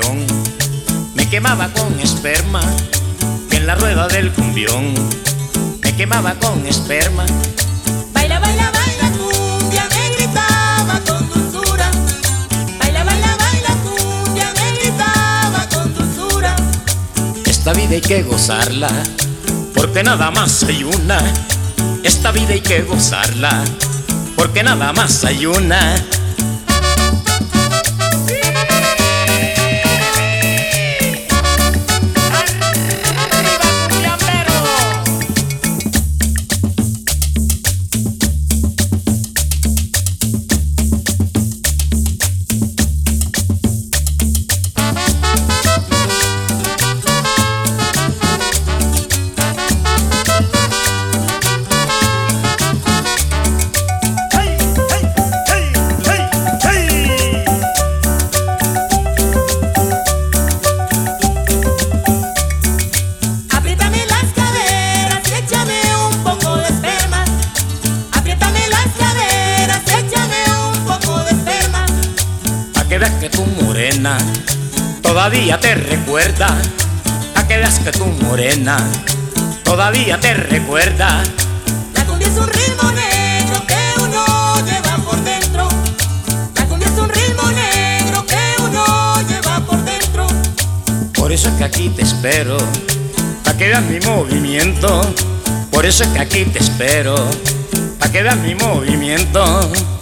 cumbión. Me quemaba con esperma en la rueda del cumbión. Me quemaba con esperma. Baila, baila, baila cumbia, me gritaba con dulzura. Baila, baila, baila cumbia, me gritaba con dulzura. Esta vida hay que gozarla, porque nada más hay una. Esta vida hay que gozarla, porque nada más hay una. Que veas que tu morena todavía te recuerda, a que veas que tu morena todavía te recuerda. La cumbia es un ritmo negro que uno lleva por dentro. La cumbia es un ritmo negro que uno lleva por dentro. Por eso es que aquí te espero, para que veas mi movimiento. Por eso es que aquí te espero, para que veas mi movimiento.